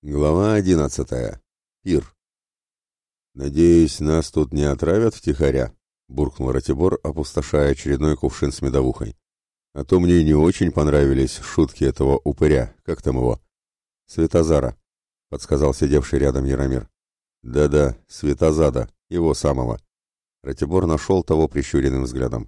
Глава 11. Пир. «Надеюсь, нас тут не отравят втихаря?» — буркнул Ратибор, опустошая очередной кувшин с медовухой. «А то мне не очень понравились шутки этого упыря. Как там его?» «Светозара», — подсказал сидевший рядом Яромир. «Да-да, Светозада, его самого». Ратибор нашел того прищуренным взглядом.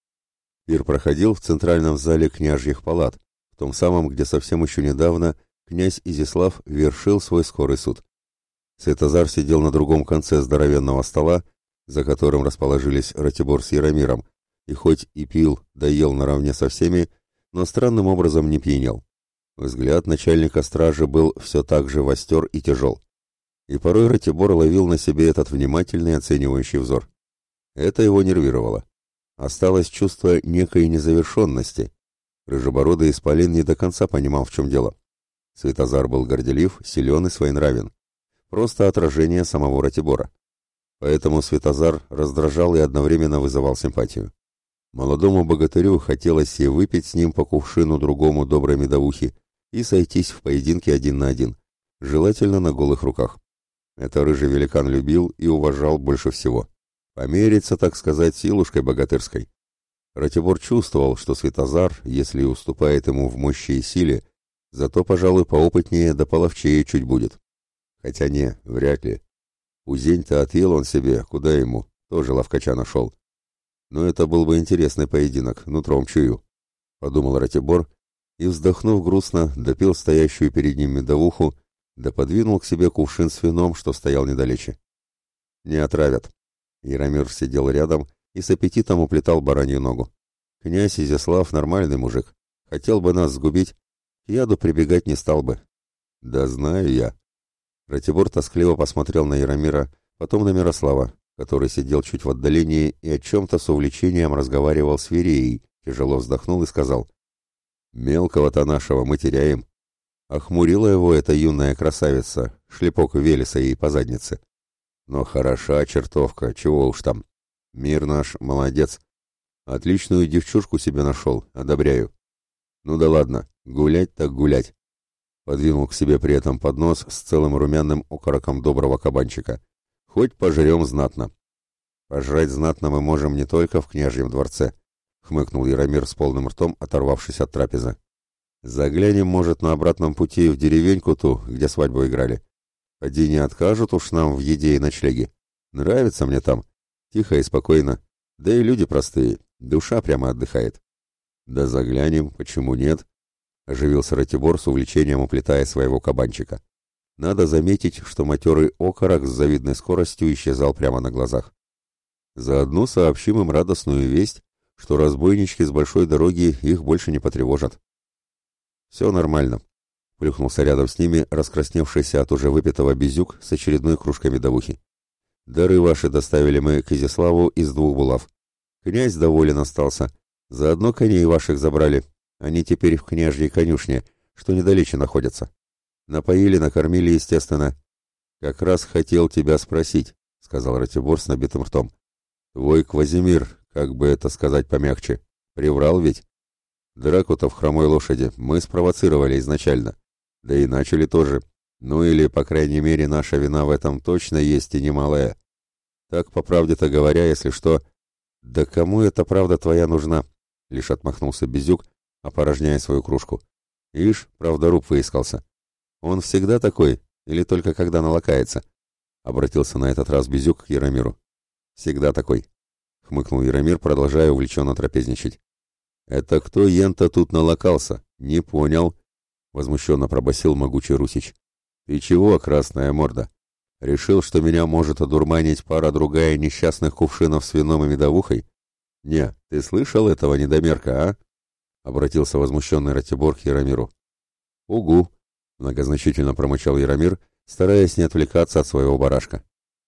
Пир проходил в центральном зале княжьих палат, в том самом, где совсем еще недавно князь Изяслав вершил свой скорый суд. Светозар сидел на другом конце здоровенного стола, за которым расположились Ратибор с Яромиром, и хоть и пил, да ел наравне со всеми, но странным образом не пьянел. Взгляд начальника стражи был все так же востер и тяжел. И порой Ратибор ловил на себе этот внимательный оценивающий взор. Это его нервировало. Осталось чувство некой незавершенности. Рыжебородый исполин не до конца понимал, в чем дело. Светозар был горделив, силен и своенравен. Просто отражение самого Ратибора. Поэтому Светозар раздражал и одновременно вызывал симпатию. Молодому богатырю хотелось и выпить с ним по кувшину другому доброй медовухи и сойтись в поединке один на один, желательно на голых руках. Это рыжий великан любил и уважал больше всего. Помериться, так сказать, силушкой богатырской. Ратибор чувствовал, что Светозар, если и уступает ему в мощи и силе, зато, пожалуй, поопытнее да половчее чуть будет. Хотя не, вряд ли. Узень-то отъел он себе, куда ему, тоже ловкача нашел. Но это был бы интересный поединок, нутром чую, — подумал Ратибор, и, вздохнув грустно, допил стоящую перед ним медовуху, да подвинул к себе кувшин с вином, что стоял недалече. Не отравят. Яромир сидел рядом и с аппетитом уплетал баранью ногу. Князь Изяслав нормальный мужик. Хотел бы нас сгубить, к яду прибегать не стал бы. Да знаю я. Ратибор тоскливо посмотрел на Яромира, потом на Мирослава, который сидел чуть в отдалении и о чем-то с увлечением разговаривал с Вереей, тяжело вздохнул и сказал: «Мелкого-то нашего мы теряем». Охмурила его эта юная красавица, шлепок Велеса ей по заднице. Но хороша чертовка, чего уж там. Мир наш молодец. Отличную девчушку себе нашел, одобряю. Ну да ладно, гулять так гулять. Подвинул к себе при этом поднос с целым румяным окороком доброго кабанчика. Хоть пожрем знатно. Пожрать знатно мы можем не только в княжьем дворце, хмыкнул Яромир с полным ртом, оторвавшись от трапезы. Заглянем, может, на обратном пути в деревеньку ту, где свадьбу играли. Поди не откажут уж нам в еде и ночлеге. Нравится мне там. Тихо и спокойно. Да и люди простые. Душа прямо отдыхает. Да заглянем, почему нет? Оживился Ратибор с увлечением, уплетая своего кабанчика. Надо заметить, что матерый окорок с завидной скоростью исчезал прямо на глазах. Заодно сообщим им радостную весть, что разбойнички с большой дороги их больше не потревожат. Все нормально. Плюхнулся рядом с ними раскрасневшийся от уже выпитого Безюк с очередной кружкой медовухи. Дары ваши доставили мы к Изяславу из 2 булав. Князь доволен остался. Заодно коней ваших забрали. Они теперь в княжьей конюшне, что недалече находятся. Напоили, накормили, естественно. Как раз хотел тебя спросить, — сказал Ратибор с набитым ртом. Твой Квазимир, как бы это сказать помягче, приврал ведь? Драку-то в хромой лошади мы спровоцировали изначально. Да и начали тоже. Ну или, по крайней мере, наша вина в этом точно есть и немалая. Так, по правде-то говоря, если что... Да кому эта правда твоя нужна? Лишь отмахнулся Безюк, опорожняя свою кружку. Ишь, правдоруб выискался. Он всегда такой, или только когда налакается? Обратился на этот раз Безюк к Яромиру. Всегда такой. Хмыкнул Яромир, продолжая увлеченно трапезничать. Это кто ента тут налакался? Не понял. Возмущенно пробасил могучий Русич. «Ты чего, красная морда? Решил, что меня может одурманить пара-другая несчастных кувшинов с вином и медовухой? Не, ты слышал этого недомерка, а?» Обратился возмущенный Ратибор к Яромиру. «Угу», — многозначительно промычал Яромир, стараясь не отвлекаться от своего барашка.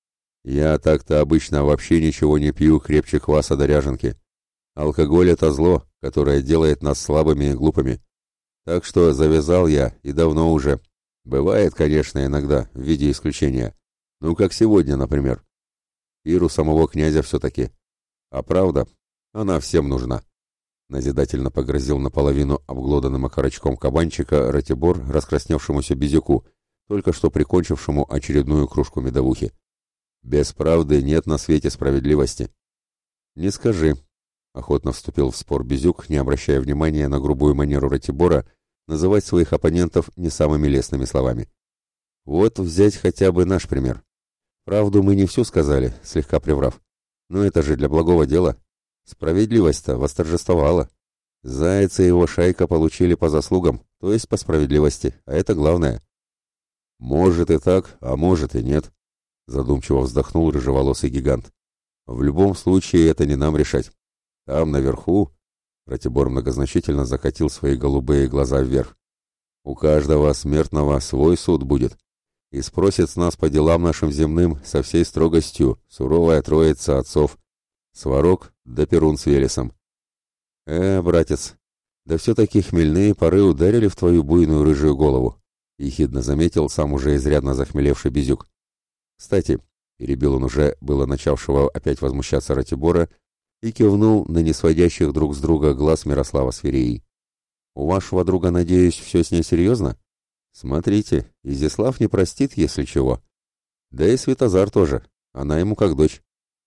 «Я так-то обычно вообще ничего не пью крепче кваса до ряженки. Алкоголь — это зло, которое делает нас слабыми и глупыми. Так что завязал я, и давно уже. Бывает, конечно, иногда, в виде исключения. Ну, как сегодня, например. Пир у самого князя все-таки. А правда, она всем нужна. Назидательно погрозил наполовину обглоданным окорочком кабанчика Ратибор раскрасневшемуся Безюку, только что прикончившему очередную кружку медовухи. «Без правды нет на свете справедливости». «Не скажи», — охотно вступил в спор Безюк, не обращая внимания на грубую манеру Ратибора называть своих оппонентов не самыми лестными словами. «Вот взять хотя бы наш пример. Правду мы не всю сказали, слегка приврав. Но это же для благого дела. Справедливость-то восторжествовала. Заяц и его шайка получили по заслугам, то есть по справедливости, а это главное». «Может и так, а может и нет», — задумчиво вздохнул рыжеволосый гигант. «В любом случае это не нам решать. Там, наверху...» Ратибор многозначительно закатил свои голубые глаза вверх. «У каждого смертного свой суд будет. И спросит с нас по делам нашим земным со всей строгостью суровая троица отцов. Сварог да Перун с Велесом». Братец, да все-таки хмельные поры ударили в твою буйную рыжую голову», — ехидно заметил сам уже изрядно захмелевший Безюк. «Кстати», — перебил он уже было начавшего опять возмущаться Ратибора и кивнул на несводящих друг с друга глаз Мирослава с Фереей. «У вашего друга, надеюсь, все с ней серьезно? Смотрите, Изяслав не простит, если чего. Да и Светозар тоже, она ему как дочь».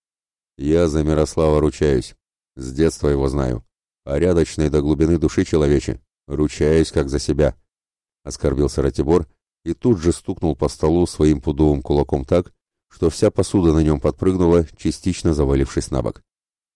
«Я за Мирослава ручаюсь, с детства его знаю. Порядочный до глубины души человече, ручаюсь как за себя», — оскорбился Ратибор и тут же стукнул по столу своим пудовым кулаком так, что вся посуда на нем подпрыгнула, частично завалившись на бок.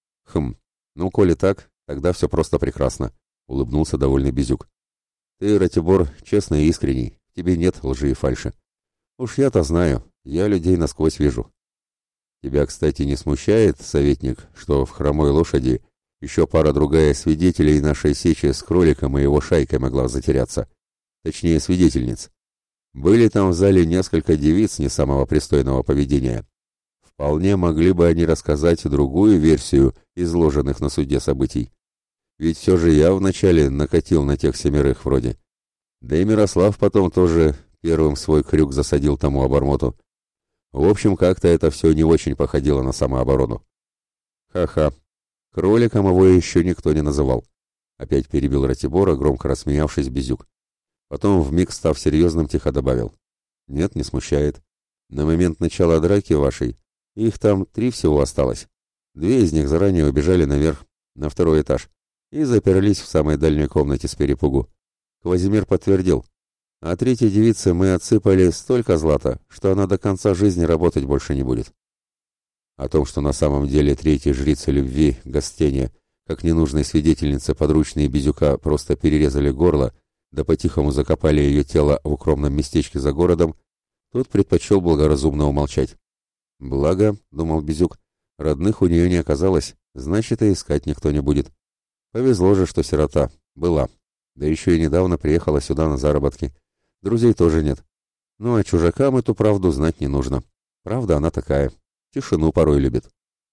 Ну, коли так, тогда все просто прекрасно», — улыбнулся довольный Безюк. «Ты, Ратибор, честный и искренний, в тебе нет лжи и фальши. Уж я-то знаю, я людей насквозь вижу. Тебя, кстати, не смущает, советник, что в хромой лошади еще пара-другая свидетелей нашей сечи с кроликом и его шайкой могла затеряться? Точнее, свидетельниц. Были там в зале несколько девиц не самого пристойного поведения. Вполне могли бы они рассказать другую версию изложенных на суде событий. Ведь все же я вначале накатил на тех 7 вроде. Да и Мирослав потом тоже первым свой крюк засадил тому обормоту. В общем, как-то это все не очень походило на самооборону». «Ха-ха, кроликом его еще никто не называл», — опять перебил Ратибора, громко рассмеявшись Безюк. Потом, вмиг став серьезным, тихо добавил: «Нет, не смущает. На момент начала драки вашей их там 3 всего осталось. 2 из них заранее убежали наверх, на 2-й этаж, и заперлись в самой дальней комнате с перепугу. Квазимир подтвердил. А 3-й девице мы отсыпали столько злата, что она до конца жизни работать больше не будет». О том, что на самом деле 3-й жрице любви, Гостене, как ненужной свидетельнице подручные Безюка просто перерезали горло, да по-тихому закопали ее тело в укромном местечке за городом, тот предпочел благоразумно умолчать. «Благо, — думал Безюк, — родных у нее не оказалось, значит, и искать никто не будет. Повезло же, что сирота. Была. Да еще и недавно приехала сюда на заработки. Друзей тоже нет. Ну, а чужакам эту правду знать не нужно. Правда она такая. Тишину порой любит».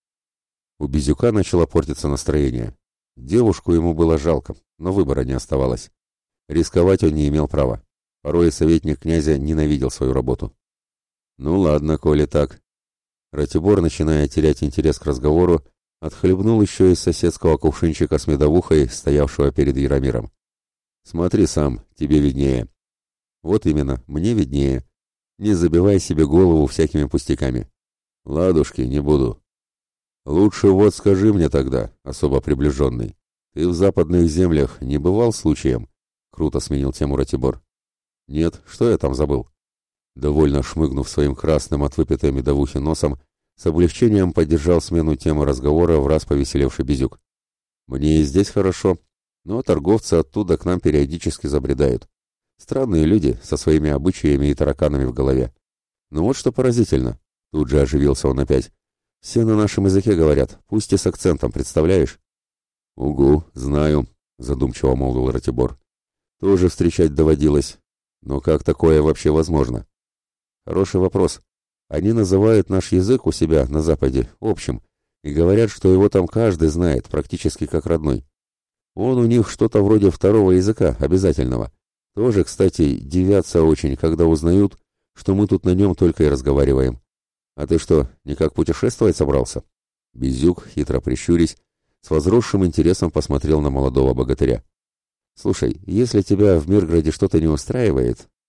У Безюка начало портиться настроение. Девушку ему было жалко, но выбора не оставалось. Рисковать он не имел права. Порой советник князя ненавидел свою работу. «Ну ладно, коли так». Ратибор, начиная терять интерес к разговору, отхлебнул еще из соседского кувшинчика с медовухой, стоявшего перед Яромиром. «Смотри сам, тебе виднее». «Вот именно, мне виднее. Не забивай себе голову всякими пустяками». «Ладушки, не буду». «Лучше вот скажи мне тогда, особо приближенный, ты в западных землях не бывал случаем?» Круто сменил тему Ратибор. «Нет, что я там забыл?» Довольно шмыгнув своим красным от выпитой медовухи носом, с облегчением поддержал смену темы разговора враз повеселевший Безюк. «Мне и здесь хорошо, но торговцы оттуда к нам периодически забредают. Странные люди со своими обычаями и тараканами в голове. Ну вот что поразительно». Тут же оживился он опять. «Все на нашем языке говорят, пусть и с акцентом, представляешь?» «Угу, знаю», — задумчиво молвил Ратибор. «Тоже встречать доводилось. Но как такое вообще возможно?» «Хороший вопрос. Они называют наш язык у себя на Западе общим и говорят, что его там каждый знает, практически как родной. Он у них что-то вроде 2-го языка, обязательного. Тоже, кстати, дивятся очень, когда узнают, что мы тут на нем только и разговариваем. А ты что, никак путешествовать собрался?» Безюк, хитро прищурясь, с возросшим интересом посмотрел на молодого богатыря. «Слушай, если тебя в Мирграде что-то не устраивает,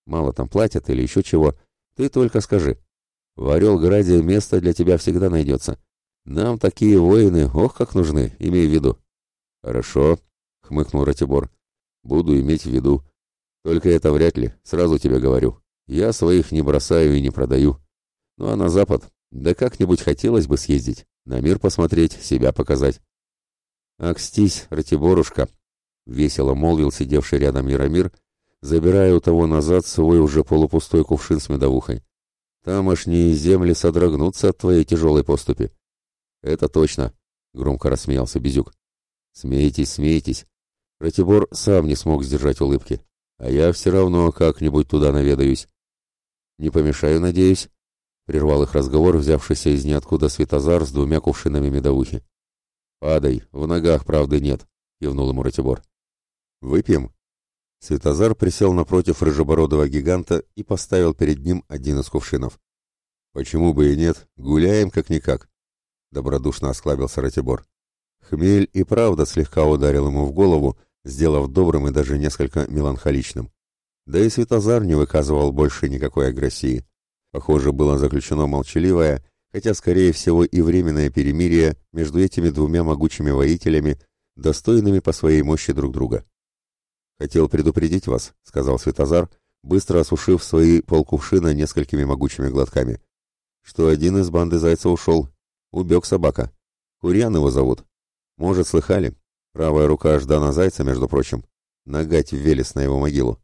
Мало там платят или еще чего, ты только скажи. В Орел-Граде место для тебя всегда найдется. Нам такие воины, ох, как нужны, имей в виду». «Хорошо», — хмыкнул Ратибор. «Буду иметь в виду. Только это вряд ли, сразу тебе говорю. Я своих не бросаю и не продаю. Ну а на запад, да как-нибудь хотелось бы съездить, на мир посмотреть, себя показать». «Акстись, Ратиборушка», — весело молвил сидевший рядом Яромир, забирая у того назад свой уже полупустой кувшин с медовухой. «Тамошние земли содрогнутся от твоей тяжелой поступи». «Это точно», — громко рассмеялся Безюк. «Смейтесь, смейтесь». Ратибор сам не смог сдержать улыбки. «А я все равно как-нибудь туда наведаюсь». «Не помешаю, надеюсь», — прервал их разговор, взявшийся из ниоткуда Святозар с 2 кувшинами медовухи. «Падай, в ногах правды нет», — кивнул ему Ратибор. «Выпьем?» Святозар присел напротив рыжебородого гиганта и поставил перед ним один из кувшинов. «Почему бы и нет? Гуляем как-никак», — добродушно осклабился Ратибор. Хмель и правда слегка ударил ему в голову, сделав добрым и даже несколько меланхоличным. Да и Святозар не выказывал больше никакой агрессии. Похоже, было заключено молчаливое, хотя, скорее всего, и временное перемирие между этими 2 могучими воителями, достойными по своей мощи друг друга. «Хотел предупредить вас», — сказал Святозар, быстро осушив свои полкувшина несколькими могучими глотками, «что один из банды зайца ушел. Убег собака. Курьян его зовут. Может, слыхали? Правая рука Ждана Зайца, между прочим. Нагать в Велес на его могилу».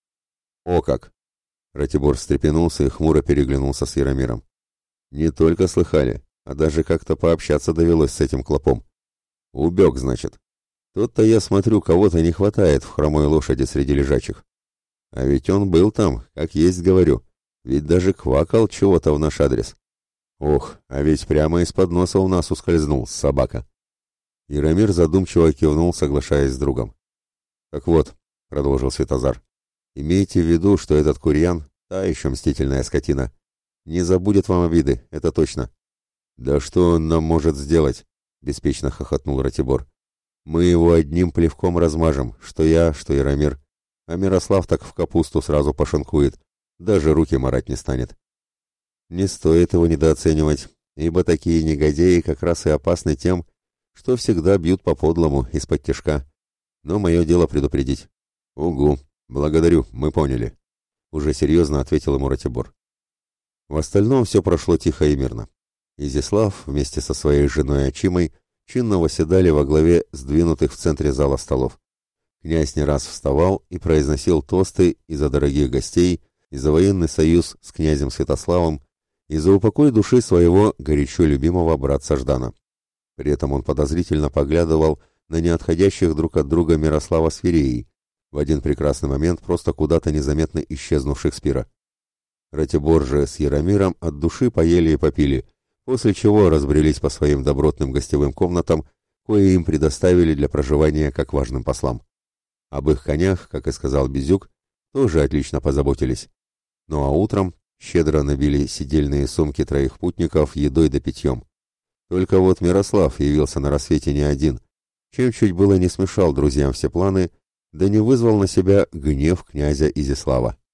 «О как!» Ратибор встрепенулся и хмуро переглянулся с Яромиром. «Не только слыхали, а даже как-то пообщаться довелось с этим клопом. Убег, значит. Тут-то я смотрю, кого-то не хватает в хромой лошади среди лежачих. А ведь он был там, как есть говорю, ведь даже квакал чего-то в наш адрес. Ох, а ведь прямо из-под носа у нас ускользнул собака». Яромир задумчиво кивнул, соглашаясь с другом. «Так вот», — продолжил Святозар, — «имейте в виду, что этот Курьян — та еще мстительная скотина. Не забудет вам обиды, это точно». «Да что он нам может сделать?» — беспечно хохотнул Ратибор. «Мы его одним плевком размажем, что я, что Яромир. А Мирослав так в капусту сразу пошинкует, даже руки марать не станет». «Не стоит его недооценивать, ибо такие негодяи как раз и опасны тем, что всегда бьют по-подлому, из-под тишка. Но мое дело предупредить». «Угу, благодарю, мы поняли», — уже серьезно ответил ему Ратибор. В остальном все прошло тихо и мирно. Изяслав вместе со своей женой Ачимой чинно восседали во главе сдвинутых в центре зала столов. Князь не раз вставал и произносил тосты и за дорогих гостей, и за военный союз с князем Святославом, и за упокой души своего горячо любимого братца Ждана. При этом он подозрительно поглядывал на неотходящих друг от друга Мирослава с Фереей, в один прекрасный момент просто куда-то незаметно исчезнувших с пира. Ратибор же с Яромиром от души поели и попили, после чего разбрелись по своим добротным гостевым комнатам, кое им предоставили для проживания как важным послам. Об их конях, как и сказал Безюк, тоже отлично позаботились. Ну а утром щедро набили седельные сумки 3 путников едой да питьем. Только вот Мирослав явился на рассвете не один, чем чуть было не смешал друзьям все планы, да не вызвал на себя гнев князя Изяслава.